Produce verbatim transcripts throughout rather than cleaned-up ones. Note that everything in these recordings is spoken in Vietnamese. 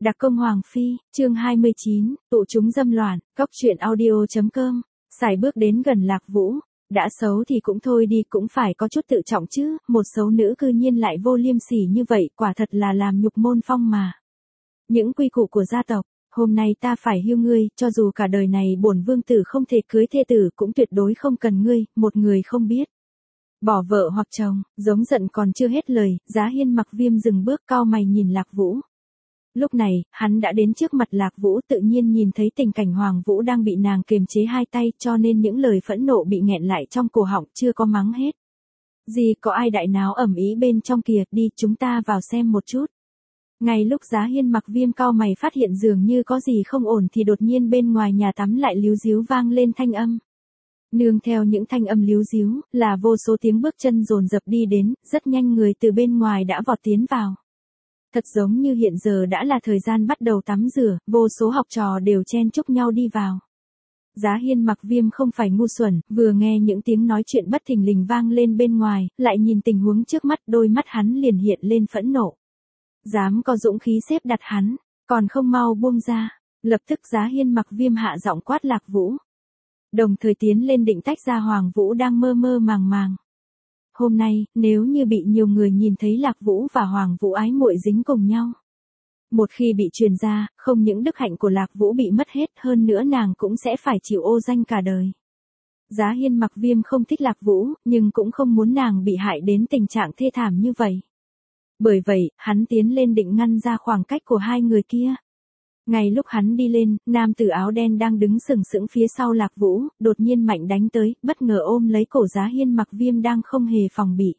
Đặc công Hoàng Phi, chương hai mươi chín, tụ chúng dâm loạn, cóc truyện audio.com, xài bước đến gần Lạc Vũ, đã xấu thì cũng thôi đi, cũng phải có chút tự trọng chứ, một xấu nữ cư nhiên lại vô liêm sỉ như vậy, quả thật là làm nhục môn phong mà. Những quy củ của gia tộc, hôm nay ta phải hiêu ngươi, cho dù cả đời này bổn vương tử không thể cưới thê tử cũng tuyệt đối không cần ngươi, một người không biết. Bỏ vợ hoặc chồng, giống giận còn chưa hết lời, Giá Hiên Mặc Viêm dừng bước cau mày nhìn Lạc Vũ. Lúc này, hắn đã đến trước mặt Lạc Vũ, tự nhiên nhìn thấy tình cảnh Hoàng Vũ đang bị nàng kiềm chế hai tay, cho nên những lời phẫn nộ bị nghẹn lại trong cổ họng, chưa có mắng hết. Gì có ai đại náo ầm ĩ bên trong kìa, đi chúng ta vào xem một chút. Ngay lúc Giá Hiên Mặc Viêm cau mày phát hiện dường như có gì không ổn thì đột nhiên bên ngoài nhà tắm lại líu díu vang lên thanh âm. Nương theo những thanh âm líu díu, là vô số tiếng bước chân dồn dập đi đến, rất nhanh người từ bên ngoài đã vọt tiến vào. Thật giống như hiện giờ đã là thời gian bắt đầu tắm rửa, vô số học trò đều chen chúc nhau đi vào. Giá Hiên Mặc Viêm không phải ngu xuẩn, vừa nghe những tiếng nói chuyện bất thình lình vang lên bên ngoài, lại nhìn tình huống trước mắt, đôi mắt hắn liền hiện lên phẫn nộ. Dám có dũng khí xếp đặt hắn, còn không mau buông ra. Lập tức Giá Hiên Mặc Viêm hạ giọng quát Lạc Vũ. Đồng thời tiến lên định tách ra Hoàng Vũ đang mơ mơ màng màng. Hôm nay, nếu như bị nhiều người nhìn thấy Lạc Vũ và Hoàng Vũ ái muội dính cùng nhau. Một khi bị truyền ra, không những đức hạnh của Lạc Vũ bị mất hết, hơn nữa nàng cũng sẽ phải chịu ô danh cả đời. Giá Hiên Mặc Viêm không thích Lạc Vũ, nhưng cũng không muốn nàng bị hại đến tình trạng thê thảm như vậy. Bởi vậy, hắn tiến lên định ngăn ra khoảng cách của hai người kia. Ngay lúc hắn đi lên, nam tử áo đen đang đứng sừng sững phía sau Lạc Vũ, đột nhiên mạnh đánh tới, bất ngờ ôm lấy cổ Giá Hiên Mặc Viêm đang không hề phòng bị.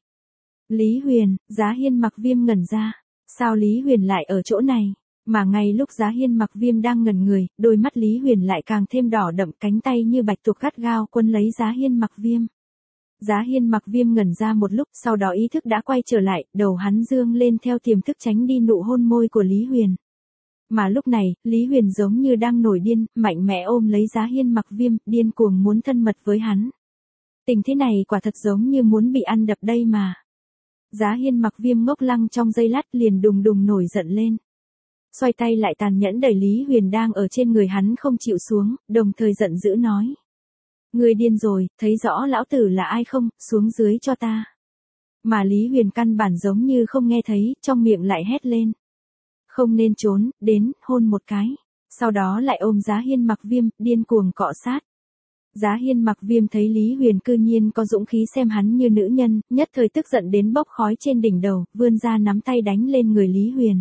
Lý Huyền, Giá Hiên Mặc Viêm ngẩn ra. Sao Lý Huyền lại ở chỗ này? Mà ngay lúc Giá Hiên Mặc Viêm đang ngẩn người, đôi mắt Lý Huyền lại càng thêm đỏ đậm, cánh tay như bạch tuộc gắt gao quấn lấy Giá Hiên Mặc Viêm. Giá Hiên Mặc Viêm ngẩn ra một lúc, sau đó ý thức đã quay trở lại, đầu hắn dương lên theo tiềm thức tránh đi nụ hôn môi của Lý Huyền. Mà lúc này, Lý Huyền giống như đang nổi điên, mạnh mẽ ôm lấy Giá Hiên Mặc Viêm, điên cuồng muốn thân mật với hắn. Tình thế này quả thật giống như muốn bị ăn đập đây mà. Giá Hiên Mặc Viêm ngốc lăng trong giây lát liền đùng đùng nổi giận lên. Xoay tay lại tàn nhẫn đẩy Lý Huyền đang ở trên người hắn không chịu xuống, đồng thời giận dữ nói. Ngươi điên rồi, thấy rõ lão tử là ai không, xuống dưới cho ta. Mà Lý Huyền căn bản giống như không nghe thấy, trong miệng lại hét lên. Không nên trốn, đến, hôn một cái. Sau đó lại ôm Giá Hiên Mặc Viêm, điên cuồng cọ sát. Giá Hiên Mặc Viêm thấy Lý Huyền cư nhiên có dũng khí xem hắn như nữ nhân, nhất thời tức giận đến bốc khói trên đỉnh đầu, vươn ra nắm tay đánh lên người Lý Huyền.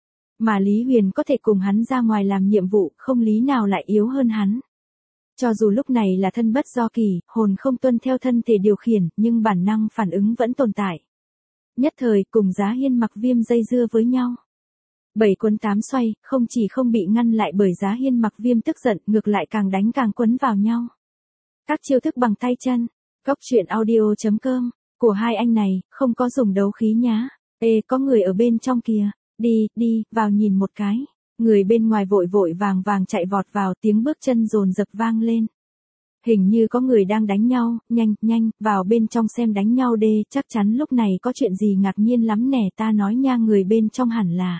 Mà Lý Huyền có thể cùng hắn ra ngoài làm nhiệm vụ, không lý nào lại yếu hơn hắn. Cho dù lúc này là thân bất do kỳ, hồn không tuân theo thân thể điều khiển, nhưng bản năng phản ứng vẫn tồn tại. Nhất thời cùng Giá Hiên Mặc Viêm dây dưa với nhau. Bảy quấn tám xoay, không chỉ không bị ngăn lại bởi Giá Hiên Mặc Viêm tức giận, ngược lại càng đánh càng quấn vào nhau. Các chiêu thức bằng tay chân, cóc truyện audio.com, của hai anh này, không có dùng đấu khí nhá. Ê, có người ở bên trong kìa, đi, đi, vào nhìn một cái. Người bên ngoài vội vội vàng vàng chạy vọt vào, tiếng bước chân dồn dập vang lên. Hình như có người đang đánh nhau, nhanh, nhanh, vào bên trong xem đánh nhau đê, chắc chắn lúc này có chuyện gì ngạc nhiên lắm nè, ta nói nha, người bên trong hẳn là.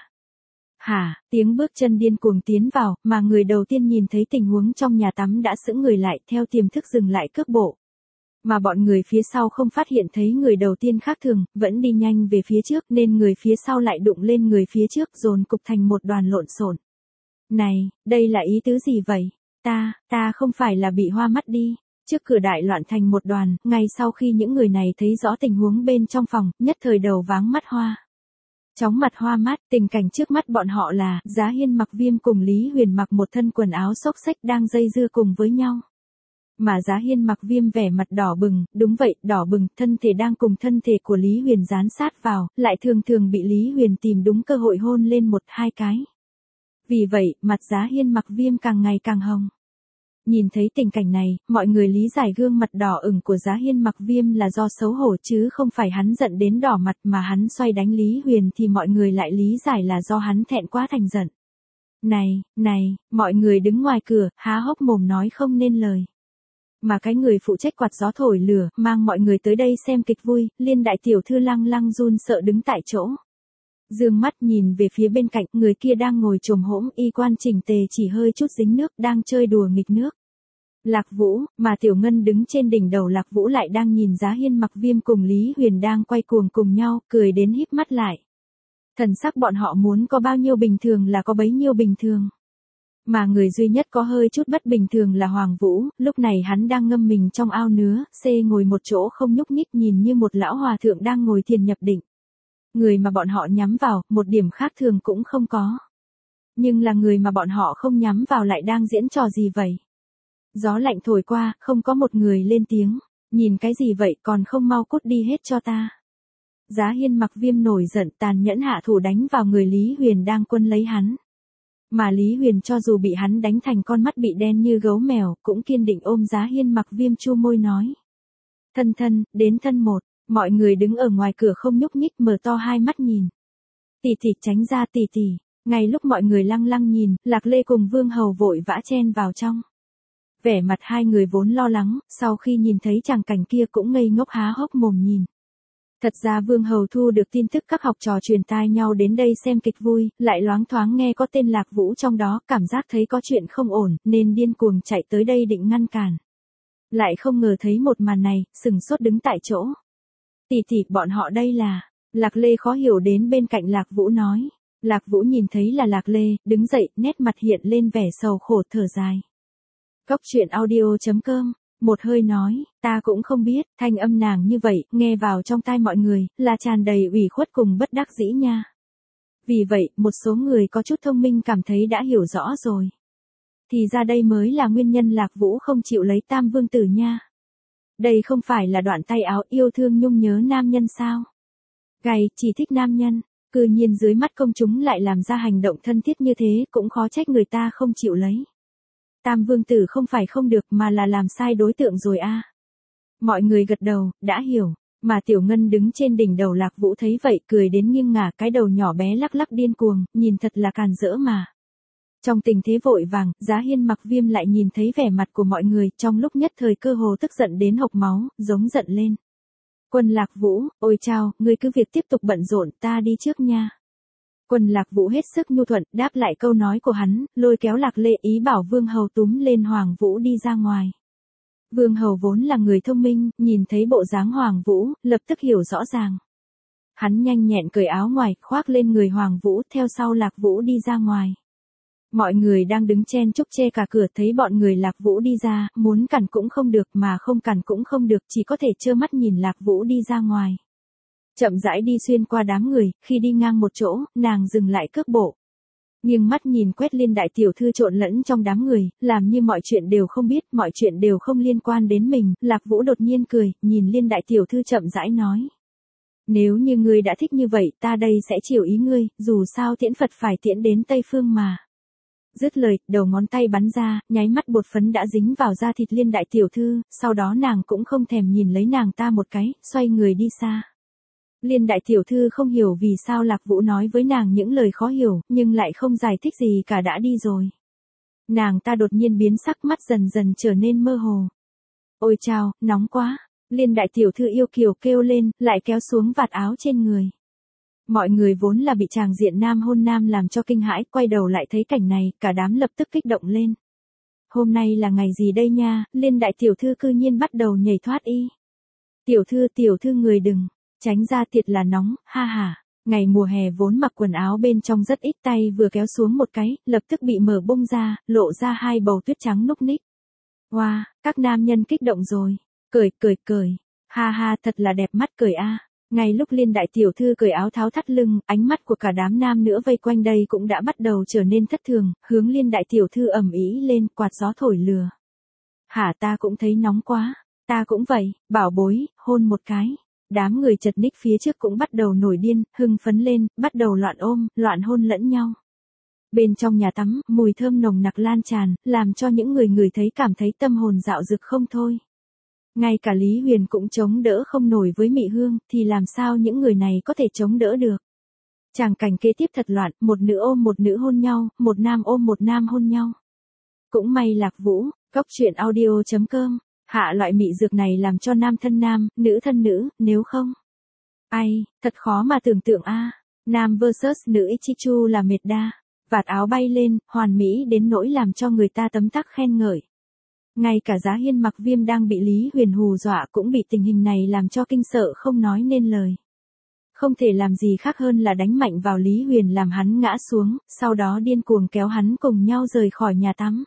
Hả, tiếng bước chân điên cuồng tiến vào, mà người đầu tiên nhìn thấy tình huống trong nhà tắm đã sững người lại, theo tiềm thức dừng lại cước bộ. Mà bọn người phía sau không phát hiện thấy người đầu tiên khác thường, vẫn đi nhanh về phía trước, nên người phía sau lại đụng lên người phía trước, dồn cục thành một đoàn lộn xộn. Này, đây là ý tứ gì vậy? Ta, ta không phải là bị hoa mắt đi. Trước cửa đại loạn thành một đoàn, ngay sau khi những người này thấy rõ tình huống bên trong phòng, nhất thời đầu váng mắt hoa. Chóng mặt hoa mắt, tình cảnh trước mắt bọn họ là, Giá Hiên Mặc Viêm cùng Lý Huyền mặc một thân quần áo xốc xếch đang dây dưa cùng với nhau. Mà Giá Hiên Mặc Viêm vẻ mặt đỏ bừng, đúng vậy, đỏ bừng, thân thể đang cùng thân thể của Lý Huyền dán sát vào, lại thường thường bị Lý Huyền tìm đúng cơ hội hôn lên một hai cái. Vì vậy, mặt Giá Hiên Mặc Viêm càng ngày càng hồng. Nhìn thấy tình cảnh này, mọi người lý giải gương mặt đỏ ửng của Giá Hiên Mặc Viêm là do xấu hổ chứ không phải hắn giận đến đỏ mặt, mà hắn xoay đánh Lý Huyền thì mọi người lại lý giải là do hắn thẹn quá thành giận. Này, này, mọi người đứng ngoài cửa, há hốc mồm nói không nên lời. Mà cái người phụ trách quạt gió thổi lửa, mang mọi người tới đây xem kịch vui, Liên đại tiểu thư lăng lăng run sợ đứng tại chỗ. Dương mắt nhìn về phía bên cạnh, người kia đang ngồi chồm hổm, y quan chỉnh tề chỉ hơi chút dính nước, đang chơi đùa nghịch nước. Lạc Vũ, mà Tiểu Ngân đứng trên đỉnh đầu Lạc Vũ lại đang nhìn Giá Hiên Mặc Viêm cùng Lý Huyền đang quay cuồng cùng nhau, cười đến híp mắt lại. Thần sắc bọn họ muốn có bao nhiêu bình thường là có bấy nhiêu bình thường. Mà người duy nhất có hơi chút bất bình thường là Hoàng Vũ, lúc này hắn đang ngâm mình trong ao nứa, xê ngồi một chỗ không nhúc nhích nhìn như một lão hòa thượng đang ngồi thiền nhập định. Người mà bọn họ nhắm vào, một điểm khác thường cũng không có. Nhưng là người mà bọn họ không nhắm vào lại đang diễn trò gì vậy? Gió lạnh thổi qua, không có một người lên tiếng. Nhìn cái gì vậy, còn không mau cút đi hết cho ta. Giá Hiên Mặc Viêm nổi giận, tàn nhẫn hạ thủ đánh vào người Lý Huyền đang quân lấy hắn. Mà Lý Huyền cho dù bị hắn đánh thành con mắt bị đen như gấu mèo, cũng kiên định ôm Giá Hiên Mặc Viêm chu môi nói. Thân thân, đến thân một, mọi người đứng ở ngoài cửa không nhúc nhích mở to hai mắt nhìn. Tỷ tỷ tránh ra tỷ tỷ, ngay lúc mọi người lăng lăng nhìn, Lạc Lê cùng Vương Hầu vội vã chen vào trong. Vẻ mặt hai người vốn lo lắng, sau khi nhìn thấy chàng cảnh kia cũng ngây ngốc há hốc mồm nhìn. Thật ra Vương Hầu thu được tin tức các học trò truyền tai nhau đến đây xem kịch vui, lại loáng thoáng nghe có tên Lạc Vũ trong đó, cảm giác thấy có chuyện không ổn, nên điên cuồng chạy tới đây định ngăn cản. Lại không ngờ thấy một màn này, sừng sốt đứng tại chỗ. Tỷ tỷ, bọn họ đây là... Lạc Lê khó hiểu đến bên cạnh Lạc Vũ nói. Lạc Vũ nhìn thấy là Lạc Lê, đứng dậy, nét mặt hiện lên vẻ sầu khổ thở dài. Cốc truyện audio chấm com, một hơi nói, ta cũng không biết, thanh âm nàng như vậy, nghe vào trong tai mọi người, là tràn đầy ủy khuất cùng bất đắc dĩ nha. Vì vậy, một số người có chút thông minh cảm thấy đã hiểu rõ rồi. Thì ra đây mới là nguyên nhân Lạc Vũ không chịu lấy Tam Vương Tử nha. Đây không phải là đoạn tay áo yêu thương nhung nhớ nam nhân sao? Gầy, chỉ thích nam nhân, cư nhiên dưới mắt công chúng lại làm ra hành động thân thiết như thế, cũng khó trách người ta không chịu lấy. Tam Vương Tử không phải không được mà là làm sai đối tượng rồi a. À. Mọi người gật đầu, đã hiểu, mà Tiểu Ngân đứng trên đỉnh đầu Lạc Vũ thấy vậy cười đến nghiêng ngả, cái đầu nhỏ bé lắc lắc điên cuồng, nhìn thật là càn rỡ mà. Trong tình thế vội vàng, Giá Hiên Mặc Viêm lại nhìn thấy vẻ mặt của mọi người, trong lúc nhất thời cơ hồ tức giận đến hộc máu, giống giận lên. Quân Lạc Vũ, ôi chao, ngươi cứ việc tiếp tục bận rộn, ta đi trước nha. Quân Lạc Vũ hết sức nhu thuận, đáp lại câu nói của hắn, lôi kéo Lạc Lê ý bảo Vương Hầu túm lên Hoàng Vũ đi ra ngoài. Vương Hầu vốn là người thông minh, nhìn thấy bộ dáng Hoàng Vũ, lập tức hiểu rõ ràng. Hắn nhanh nhẹn cởi áo ngoài, khoác lên người Hoàng Vũ, theo sau Lạc Vũ đi ra ngoài. Mọi người đang đứng chen chúc che cả cửa thấy bọn người Lạc Vũ đi ra, muốn cản cũng không được mà không cản cũng không được, chỉ có thể trơ mắt nhìn Lạc Vũ đi ra ngoài. Chậm rãi đi xuyên qua đám người, khi đi ngang một chỗ, nàng dừng lại cước bộ. Nhưng mắt nhìn quét Liên đại tiểu thư trộn lẫn trong đám người, làm như mọi chuyện đều không biết, mọi chuyện đều không liên quan đến mình, Lạc Vũ đột nhiên cười, nhìn Liên đại tiểu thư chậm rãi nói. Nếu như ngươi đã thích như vậy, ta đây sẽ chiều ý ngươi, dù sao tiễn Phật phải tiễn đến Tây Phương mà. Dứt lời, đầu ngón tay bắn ra, nháy mắt bột phấn đã dính vào da thịt Liên đại tiểu thư, sau đó nàng cũng không thèm nhìn lấy nàng ta một cái, xoay người đi xa. Liên đại tiểu thư không hiểu vì sao Lạc Vũ nói với nàng những lời khó hiểu, nhưng lại không giải thích gì cả đã đi rồi. Nàng ta đột nhiên biến sắc, mắt dần dần trở nên mơ hồ. Ôi chao, nóng quá. Liên đại tiểu thư yêu kiều kêu lên, lại kéo xuống vạt áo trên người. Mọi người vốn là bị tràng diện nam hôn nam làm cho kinh hãi, quay đầu lại thấy cảnh này, cả đám lập tức kích động lên. Hôm nay là ngày gì đây nha, Liên đại tiểu thư cư nhiên bắt đầu nhảy thoát y. Tiểu thư tiểu thư người đừng, tránh ra thiệt là nóng, ha ha. Ngày mùa hè vốn mặc quần áo bên trong rất ít, tay vừa kéo xuống một cái, lập tức bị mở bung ra, lộ ra hai bầu tuyết trắng núc ních. Wow, các nam nhân kích động rồi. Cười, cười, cười. Ha ha, thật là đẹp mắt cười a. Ngay lúc Liên đại tiểu thư cởi áo tháo thắt lưng, ánh mắt của cả đám nam nữa vây quanh đây cũng đã bắt đầu trở nên thất thường, hướng Liên đại tiểu thư ầm ĩ lên, quạt gió thổi lừa. Hả, ta cũng thấy nóng quá. Ta cũng vậy, bảo bối, hôn một cái. Đám người chật ních phía trước cũng bắt đầu nổi điên, hưng phấn lên, bắt đầu loạn ôm, loạn hôn lẫn nhau. Bên trong nhà tắm, mùi thơm nồng nặc lan tràn, làm cho những người người thấy cảm thấy tâm hồn dạo dực không thôi. Ngay cả Lý Huyền cũng chống đỡ không nổi với Mị Hương, thì làm sao những người này có thể chống đỡ được. Tràng cảnh kế tiếp thật loạn, một nữ ôm một nữ hôn nhau, một nam ôm một nam hôn nhau. Cũng may Lạc Vũ, cốc truyện audio chấm com, hạ loại mị dược này làm cho nam thân nam, nữ thân nữ, nếu không. Ai, thật khó mà tưởng tượng a. Nam versus nữ Ichichu là mệt đa. Vạt áo bay lên, hoàn mỹ đến nỗi làm cho người ta tấm tắc khen ngợi. Ngay cả Giá Hiên Mặc Viêm đang bị Lý Huyền hù dọa cũng bị tình hình này làm cho kinh sợ không nói nên lời. Không thể làm gì khác hơn là đánh mạnh vào Lý Huyền làm hắn ngã xuống, sau đó điên cuồng kéo hắn cùng nhau rời khỏi nhà tắm.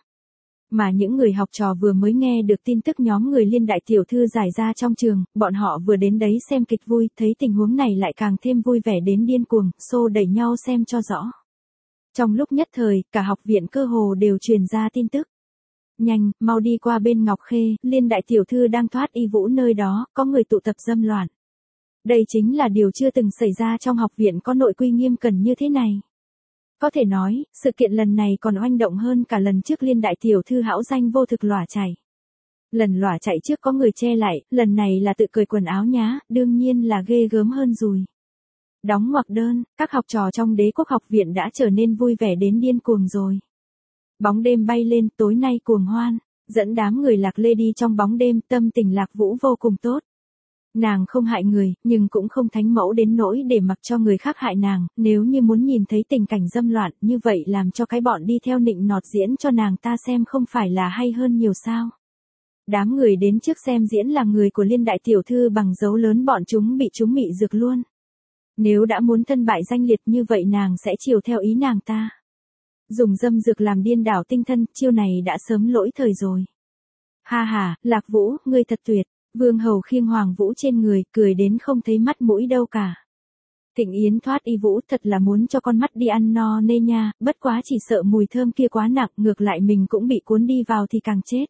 Mà những người học trò vừa mới nghe được tin tức nhóm người Liên đại tiểu thư giải ra trong trường, bọn họ vừa đến đấy xem kịch vui, thấy tình huống này lại càng thêm vui vẻ đến điên cuồng, xô đẩy nhau xem cho rõ. Trong lúc nhất thời, cả học viện cơ hồ đều truyền ra tin tức. Nhanh, mau đi qua bên Ngọc Khê, Liên đại tiểu thư đang thoát y vũ nơi đó, có người tụ tập dâm loạn. Đây chính là điều chưa từng xảy ra trong học viện có nội quy nghiêm cẩn như thế này. Có thể nói, sự kiện lần này còn oanh động hơn cả lần trước Liên đại tiểu thư hão danh vô thực lỏa chạy. Lần lỏa chạy trước có người che lại, lần này là tự cởi quần áo nhá, đương nhiên là ghê gớm hơn rồi. Đóng ngoặc đơn, các học trò trong Đế Quốc học viện đã trở nên vui vẻ đến điên cuồng rồi. Bóng đêm bay lên, tối nay cuồng hoan, dẫn đám người Lạc Lê đi trong bóng đêm, tâm tình Lạc Vũ vô cùng tốt. Nàng không hại người, nhưng cũng không thánh mẫu đến nỗi để mặc cho người khác hại nàng, nếu như muốn nhìn thấy tình cảnh dâm loạn, như vậy làm cho cái bọn đi theo nịnh nọt diễn cho nàng ta xem không phải là hay hơn nhiều sao. Đám người đến trước xem diễn là người của Liên đại tiểu thư bằng dấu lớn bọn chúng bị chúng mị dược luôn. Nếu đã muốn thân bại danh liệt như vậy nàng sẽ chiều theo ý nàng ta. Dùng dâm dược làm điên đảo tinh thần, chiêu này đã sớm lỗi thời rồi. Ha ha, Lạc Vũ, ngươi thật tuyệt. Vương hầu khiêng Hoàng Vũ trên người, cười đến không thấy mắt mũi đâu cả. Thịnh Yến thoát y vũ thật là muốn cho con mắt đi ăn no nê nha, bất quá chỉ sợ mùi thơm kia quá nặng, ngược lại mình cũng bị cuốn đi vào thì càng chết.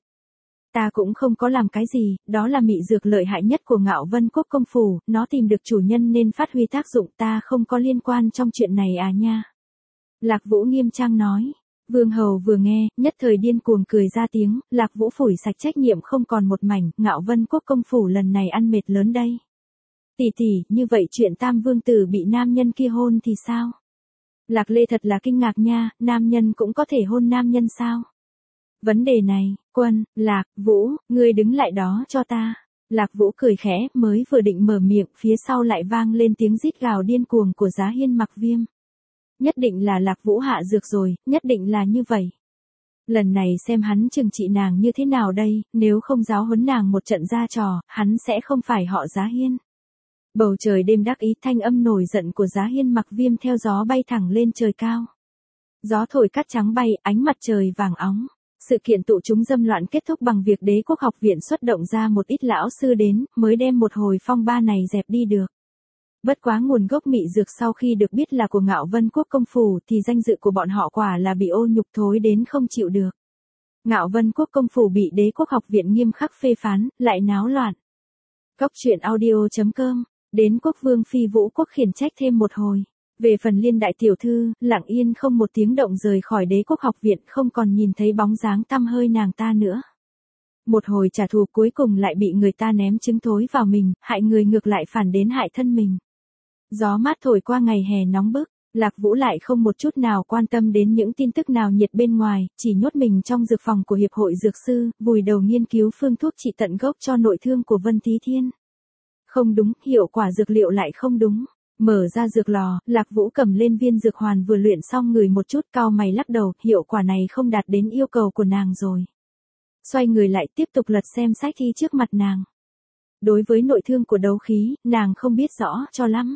Ta cũng không có làm cái gì, đó là mị dược lợi hại nhất của Ngạo Vân Quốc công phủ, nó tìm được chủ nhân nên phát huy tác dụng, ta không có liên quan trong chuyện này à nha. Lạc Vũ nghiêm trang nói. Vương hầu vừa nghe, nhất thời điên cuồng cười ra tiếng, Lạc Vũ phủi sạch trách nhiệm không còn một mảnh, Ngạo Vân Quốc công phủ lần này ăn mệt lớn đây. Tỷ tỷ, như vậy chuyện Tam vương tử bị nam nhân kia hôn thì sao? Lạc Lê thật là kinh ngạc nha, nam nhân cũng có thể hôn nam nhân sao? Vấn đề này, Quân, Lạc, Vũ, ngươi đứng lại đó cho ta. Lạc Vũ cười khẽ, mới vừa định mở miệng, phía sau lại vang lên tiếng rít gào điên cuồng của Giá Hiên Mặc Viêm. Nhất định là Lạc Vũ hạ dược rồi, nhất định là như vậy. Lần này xem hắn trừng trị nàng như thế nào đây, nếu không giáo huấn nàng một trận ra trò, hắn sẽ không phải họ Giá Hiên. Bầu trời đêm đắc ý, thanh âm nổi giận của Giá Hiên Mặc Viêm theo gió bay thẳng lên trời cao. Gió thổi cát trắng bay, ánh mặt trời vàng óng. Sự kiện tụ chúng dâm loạn kết thúc bằng việc Đế Quốc học viện xuất động ra một ít lão sư đến, mới đem một hồi phong ba này dẹp đi được. Bất quá nguồn gốc mị dược sau khi được biết là của Ngạo Vân Quốc công phủ thì danh dự của bọn họ quả là bị ô nhục thối đến không chịu được. Ngạo Vân Quốc công phủ bị Đế Quốc học viện nghiêm khắc phê phán, lại náo loạn. Góc truyện audio chấm com, đến quốc vương phi Vũ Quốc khiển trách thêm một hồi. Về phần Liên đại tiểu thư, lặng yên không một tiếng động rời khỏi Đế Quốc học viện, không còn nhìn thấy bóng dáng tăm hơi nàng ta nữa. Một hồi trả thù cuối cùng lại bị người ta ném trứng thối vào mình, hại người ngược lại phản đến hại thân mình. Gió mát thổi qua ngày hè nóng bức, Lạc Vũ lại không một chút nào quan tâm đến những tin tức nào nhiệt bên ngoài, chỉ nhốt mình trong dược phòng của Hiệp hội Dược Sư, vùi đầu nghiên cứu phương thuốc trị tận gốc cho nội thương của Vân Tí Thiên. Không đúng, hiệu quả dược liệu lại không đúng. Mở ra dược lò, Lạc Vũ cầm lên viên dược hoàn vừa luyện xong ngửi một chút, cau mày lắc đầu, hiệu quả này không đạt đến yêu cầu của nàng rồi. Xoay người lại tiếp tục lật xem sách thi trước mặt nàng. Đối với nội thương của đấu khí, nàng không biết rõ cho lắm.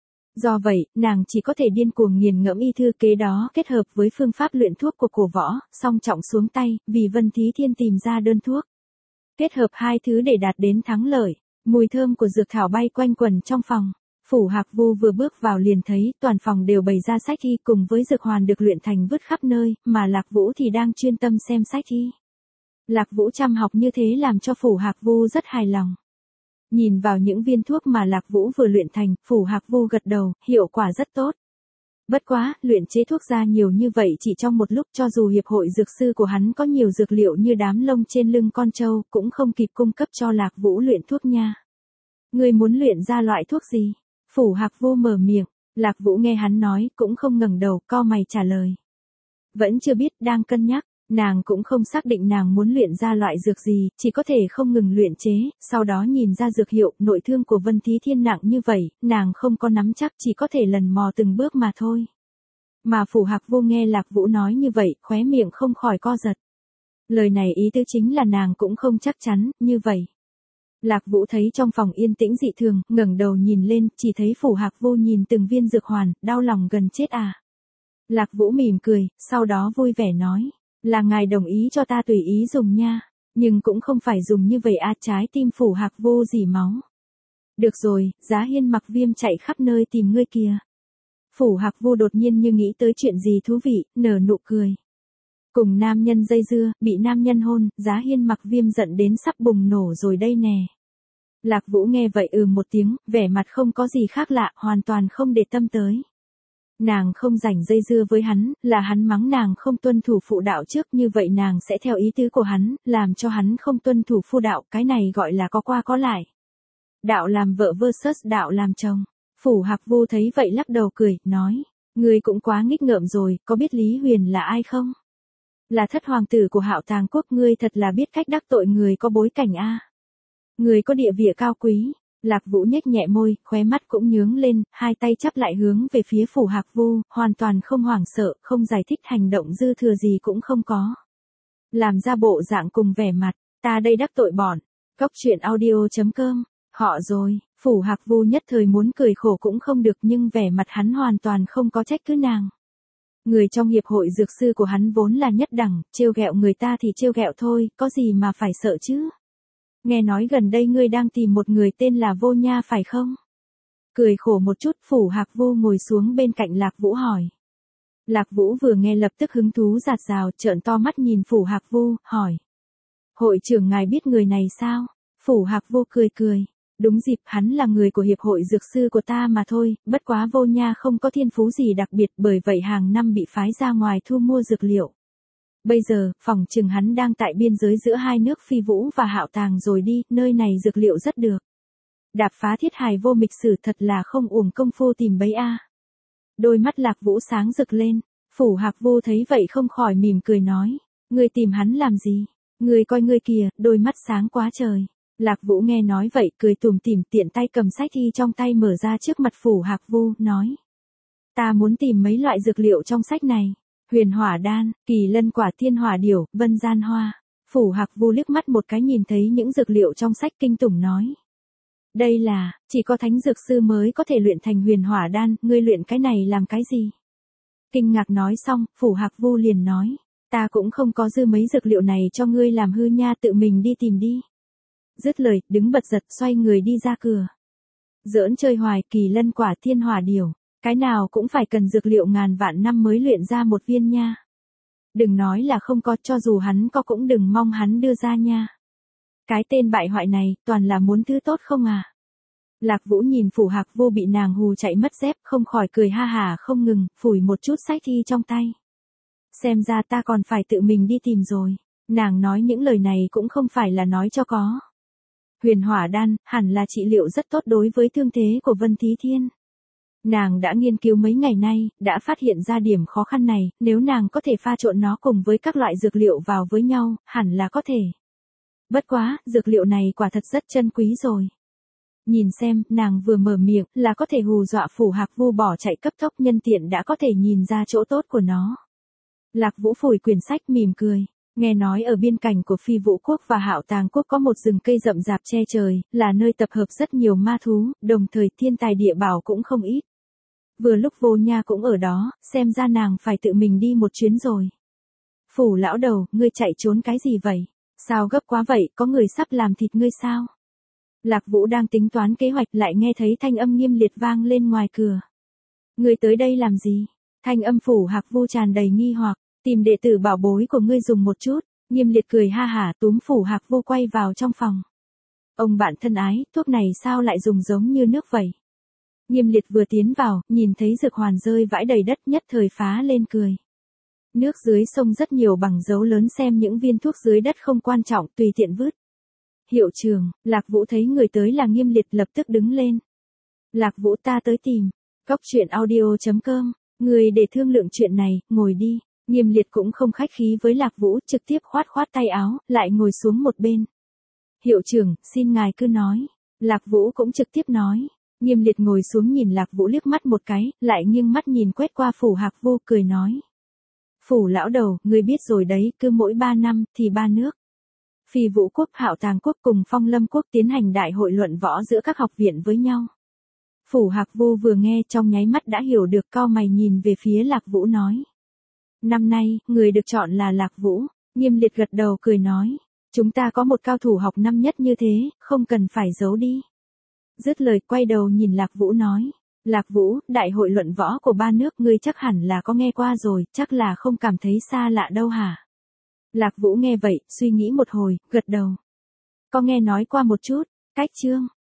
Do vậy, nàng chỉ có thể điên cuồng nghiền ngẫm y thư kế đó kết hợp với phương pháp luyện thuốc của cổ võ, song trọng xuống tay, vì Vân Thí Thiên tìm ra đơn thuốc. Kết hợp hai thứ để đạt đến thắng lợi, mùi thơm của dược thảo bay quanh quần trong phòng. Phủ Hạc Vu vừa bước vào liền thấy toàn phòng đều bày ra sách thi cùng với dược hoàn được luyện thành vứt khắp nơi, mà Lạc Vũ thì đang chuyên tâm xem sách thi. Lạc Vũ chăm học như thế làm cho Phủ Hạc Vu rất hài lòng. Nhìn vào những viên thuốc mà Lạc Vũ vừa luyện thành, Phủ Hạc Vu gật đầu, hiệu quả rất tốt. Bất quá, luyện chế thuốc ra nhiều như vậy chỉ trong một lúc, cho dù hiệp hội dược sư của hắn có nhiều dược liệu như đám lông trên lưng con trâu, cũng không kịp cung cấp cho Lạc Vũ luyện thuốc nha. Ngươi muốn luyện ra loại thuốc gì? Phủ Hạc Vu mở miệng, Lạc Vũ nghe hắn nói, cũng không ngẩng đầu, cau mày trả lời. Vẫn chưa biết, đang cân nhắc. Nàng cũng không xác định nàng muốn luyện ra loại dược gì, chỉ có thể không ngừng luyện chế, sau đó nhìn ra dược hiệu, nội thương của Vân Thí Thiên nặng như vậy, nàng không có nắm chắc, chỉ có thể lần mò từng bước mà thôi. Mà Phủ Hạc Vô nghe Lạc Vũ nói như vậy, khóe miệng không khỏi co giật. Lời này ý tứ chính là nàng cũng không chắc chắn, như vậy. Lạc Vũ thấy trong phòng yên tĩnh dị thường, ngẩng đầu nhìn lên, chỉ thấy Phủ Hạc Vô nhìn từng viên dược hoàn, đau lòng gần chết à. Lạc Vũ mỉm cười, sau đó vui vẻ nói, là ngài đồng ý cho ta tùy ý dùng nha, nhưng cũng không phải dùng như vậy a. Trái tim Phủ Hạc Vô rỉ máu. Được rồi, Giá Hiên Mặc Viêm chạy khắp nơi tìm ngươi kìa. Phủ Hạc Vô đột nhiên như nghĩ tới chuyện gì thú vị, nở nụ cười. Cùng nam nhân dây dưa, bị nam nhân hôn, Giá Hiên Mặc Viêm giận đến sắp bùng nổ rồi đây nè. Lạc Vũ nghe vậy ừ một tiếng, vẻ mặt không có gì khác lạ, hoàn toàn không để tâm tới. Nàng không rảnh dây dưa với hắn, là hắn mắng nàng không tuân thủ phụ đạo trước, như vậy nàng sẽ theo ý tứ của hắn, làm cho hắn không tuân thủ phụ đạo, cái này gọi là có qua có lại. Đạo làm vợ versus đạo làm chồng. Phủ Hạc Vô thấy vậy lắc đầu cười, nói, ngươi cũng quá nghịch ngợm rồi, có biết Lý Huyền là ai không? Là thất hoàng tử của Hạo Tàng Quốc, ngươi thật là biết cách đắc tội người có bối cảnh a. Người có địa vị cao quý. Lạc Vũ nhếch nhẹ môi, khóe mắt cũng nhướng lên, hai tay chắp lại hướng về phía Phủ Hạc Vô, hoàn toàn không hoảng sợ, không giải thích hành động dư thừa gì cũng không có. Làm ra bộ dạng cùng vẻ mặt, ta đây đắc tội bọn. Cốc truyện audio chấm com, họ rồi, Phủ Hạc Vô nhất thời muốn cười khổ cũng không được, nhưng vẻ mặt hắn hoàn toàn không có trách cứ nàng. Người trong hiệp hội dược sư của hắn vốn là nhất đẳng, trêu ghẹo người ta thì trêu ghẹo thôi, có gì mà phải sợ chứ. Nghe nói gần đây ngươi đang tìm một người tên là Vô Nha phải không? Cười khổ một chút, Phủ Hạc Vô ngồi xuống bên cạnh Lạc Vũ hỏi. Lạc Vũ vừa nghe lập tức hứng thú rạt rào, trợn to mắt nhìn Phủ Hạc Vô, hỏi. Hội trưởng ngài biết người này sao? Phủ Hạc Vô cười cười. Đúng dịp, hắn là người của hiệp hội dược sư của ta mà thôi, bất quá Vô Nha không có thiên phú gì đặc biệt, bởi vậy hàng năm bị phái ra ngoài thu mua dược liệu. Bây giờ, phòng chừng hắn đang tại biên giới giữa hai nước Phi Vũ và Hạo Tàng rồi đi, nơi này dược liệu rất được. Đạp phá thiết hài vô mịch sử, thật là không uổng công phu tìm bấy a. Đôi mắt Lạc Vũ sáng rực lên, Phủ Hạc Vô thấy vậy không khỏi mỉm cười nói, ngươi tìm hắn làm gì? Ngươi coi ngươi kìa, đôi mắt sáng quá trời. Lạc Vũ nghe nói vậy, cười tủm tỉm, tiện tay cầm sách thi trong tay mở ra trước mặt Phủ Hạc Vô, nói. Ta muốn tìm mấy loại dược liệu trong sách này. Huyền hỏa đan, kỳ lân quả, thiên hỏa điểu, vân gian hoa. Phủ Hạc Vô liếc mắt một cái nhìn thấy những dược liệu trong sách kinh tủng nói. Đây là, chỉ có thánh dược sư mới có thể luyện thành huyền hỏa đan, ngươi luyện cái này làm cái gì? Kinh ngạc nói xong, Phủ Hạc Vô liền nói. Ta cũng không có dư mấy dược liệu này cho ngươi làm hư nha, tự mình đi tìm đi. Dứt lời, đứng bật giật xoay người đi ra cửa. Giỡn chơi hoài, kỳ lân quả, thiên hỏa điểu. Cái nào cũng phải cần dược liệu ngàn vạn năm mới luyện ra một viên nha. Đừng nói là không có, cho dù hắn có cũng đừng mong hắn đưa ra nha. Cái tên bại hoại này, toàn là muốn thứ tốt không à. Lạc Vũ nhìn Phủ Hạc Vô bị nàng hù chạy mất dép, không khỏi cười ha hả không ngừng, phủi một chút sách thi trong tay. Xem ra ta còn phải tự mình đi tìm rồi. Nàng nói những lời này cũng không phải là nói cho có. Huyền hỏa đan, hẳn là trị liệu rất tốt đối với thương thế của Vân Thí Thiên. Nàng đã nghiên cứu mấy ngày nay, đã phát hiện ra điểm khó khăn này, nếu nàng có thể pha trộn nó cùng với các loại dược liệu vào với nhau, hẳn là có thể. Bất quá, dược liệu này quả thật rất chân quý rồi. Nhìn xem, nàng vừa mở miệng, là có thể hù dọa Phủ Hạc Vô bỏ chạy cấp tốc, nhân tiện đã có thể nhìn ra chỗ tốt của nó. Lạc Vũ phủi quyển sách mỉm cười. Nghe nói ở biên cảnh của Phi Vũ Quốc và Hạo Tàng Quốc có một rừng cây rậm rạp che trời, là nơi tập hợp rất nhiều ma thú, đồng thời thiên tài địa bảo cũng không ít. Vừa lúc Vô Nha cũng ở đó, xem ra nàng phải tự mình đi một chuyến rồi. Phủ lão đầu, ngươi chạy trốn cái gì vậy? Sao gấp quá vậy, có người sắp làm thịt ngươi sao? Lạc Vũ đang tính toán kế hoạch lại nghe thấy thanh âm nghiêm liệt vang lên ngoài cửa. Ngươi tới đây làm gì? Thanh âm Phủ Hạc Vô tràn đầy nghi hoặc, tìm đệ tử bảo bối của ngươi dùng một chút. Nghiêm liệt cười ha hả túm Phủ Hạc Vô quay vào trong phòng. Ông bạn thân ái, thuốc này sao lại dùng giống như nước vậy? Nghiêm liệt vừa tiến vào, nhìn thấy dược hoàn rơi vãi đầy đất, nhất thời phá lên cười. Nước dưới sông rất nhiều bằng dấu lớn, xem những viên thuốc dưới đất không quan trọng, tùy tiện vứt. Hiệu trưởng, Lạc Vũ thấy người tới là Nghiêm liệt lập tức đứng lên. Lạc Vũ, ta tới tìm. Cốc truyện audio chấm com, người để thương lượng chuyện này, ngồi đi. Nghiêm Liệt cũng không khách khí với Lạc Vũ, trực tiếp khoát khoát tay áo, lại ngồi xuống một bên. Hiệu trưởng, xin ngài cứ nói. Lạc Vũ cũng trực tiếp nói. Nghiêm Liệt ngồi xuống nhìn Lạc Vũ liếc mắt một cái, lại nghiêng mắt nhìn quét qua Phủ Hạc Vô cười nói. Phủ lão đầu, ngươi biết rồi đấy, cứ mỗi ba năm, thì ba nước. Phi Vũ Quốc, Hạo Tàng Quốc cùng Phong Lâm Quốc tiến hành đại hội luận võ giữa các học viện với nhau. Phủ Hạc Vô vừa nghe trong nháy mắt đã hiểu được, cau mày nhìn về phía Lạc Vũ nói. Năm nay, người được chọn là Lạc Vũ. Nghiêm Liệt gật đầu cười nói. Chúng ta có một cao thủ học năm nhất như thế, không cần phải giấu đi. Dứt lời quay đầu nhìn Lạc Vũ nói. Lạc Vũ, đại hội luận võ của ba nước ngươi chắc hẳn là có nghe qua rồi, chắc là không cảm thấy xa lạ đâu hả? Lạc Vũ nghe vậy, suy nghĩ một hồi, gật đầu. Có nghe nói qua một chút, cách chương.